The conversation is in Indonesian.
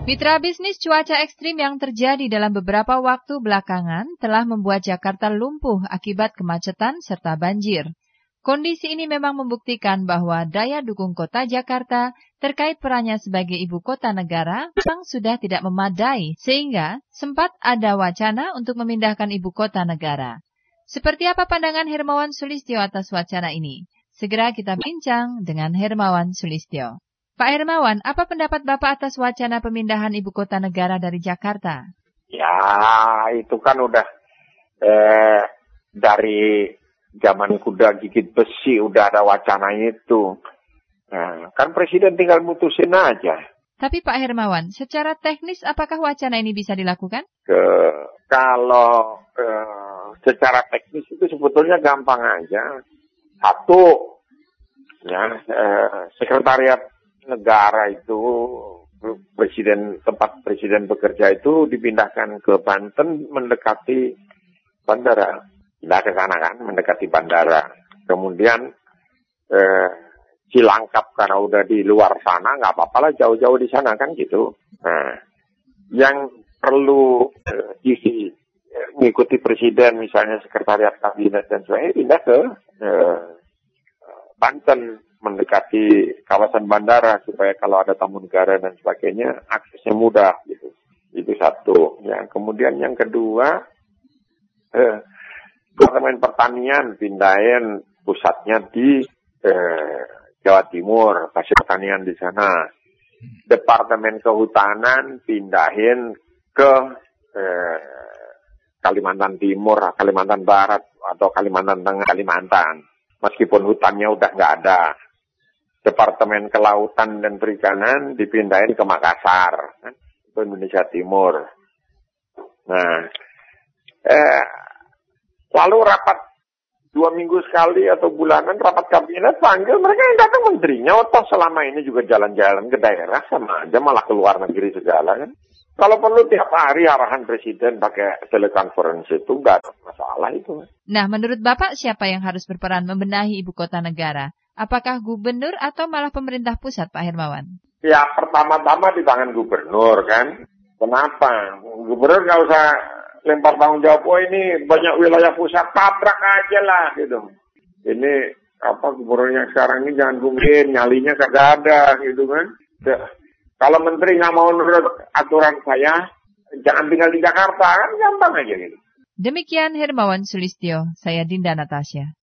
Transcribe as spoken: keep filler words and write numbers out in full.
Mitra bisnis, cuaca ekstrim yang terjadi dalam beberapa waktu belakangan telah membuat Jakarta lumpuh akibat kemacetan serta banjir. Kondisi ini memang membuktikan bahwa daya dukung kota Jakarta terkait perannya sebagai ibu kota negara memang sudah tidak memadai, sehingga sempat ada wacana untuk memindahkan ibu kota negara. Seperti apa pandangan Hermawan Sulistyo atas wacana ini? Segera kita bincang dengan Hermawan Sulistyo. Pak Hermawan, apa pendapat Bapak atas wacana pemindahan ibu kota negara dari Jakarta? Ya, itu kan udah eh, dari zaman kuda gigit besi udah ada wacana itu. Nah, kan Presiden tinggal mutusin aja. Tapi Pak Hermawan, secara teknis apakah wacana ini bisa dilakukan? Ke, kalau eh, secara teknis itu sebetulnya gampang aja. Satu, ya eh, sekretariat negara itu, presiden tempat presiden bekerja itu dipindahkan ke Banten mendekati bandara. Pindah ke sana kan, mendekati bandara. Kemudian eh, Cilangkap karena udah di luar sana, nggak apa-apa lah jauh-jauh di sana kan gitu. Nah, yang perlu eh, isi eh, mengikuti presiden misalnya sekretariat kabinet dan sebagainya pindah ke eh, Banten mendekati kawasan bandara supaya kalau ada tamu negara dan sebagainya aksesnya mudah gitu. Itu satu. Ya, kemudian yang kedua, eh, Departemen Pertanian pindahin pusatnya di eh, Jawa Timur, kasih pertanian di sana. Departemen Kehutanan pindahin ke eh, Kalimantan Timur, Kalimantan Barat atau Kalimantan Tengah, Kalimantan. Meskipun hutannya udah nggak ada. Departemen Kelautan dan Perikanan dipindahin ke Makassar, kan? Itu Indonesia Timur. Nah, eh, lalu rapat dua minggu sekali atau bulanan rapat kabinet panggil mereka yang datang menterinya. Atau selama ini juga jalan-jalan ke daerah sama aja malah ke luar negeri segala kan. Kalau perlu tiap hari arahan presiden pakai telekonferensi itu nggak ada masalah itu. Nah, menurut Bapak siapa yang harus berperan membenahi ibu kota negara? Apakah gubernur atau malah pemerintah pusat, Pak Hermawan? Ya, pertama-tama di tangan gubernur kan. Kenapa? Gubernur nggak usah lempar tanggung jawab, oh ini banyak wilayah pusat, tabrak aja lah gitu. Ini apa gubernur yang sekarang ini jangan mungkin nyalinya kagak ada gitu kan. Ya. Kalau menteri nggak mau menurut aturan saya, jangan tinggal di Jakarta kan gampang aja gitu. Demikian Hermawan Sulistyo, saya Dinda Natasha.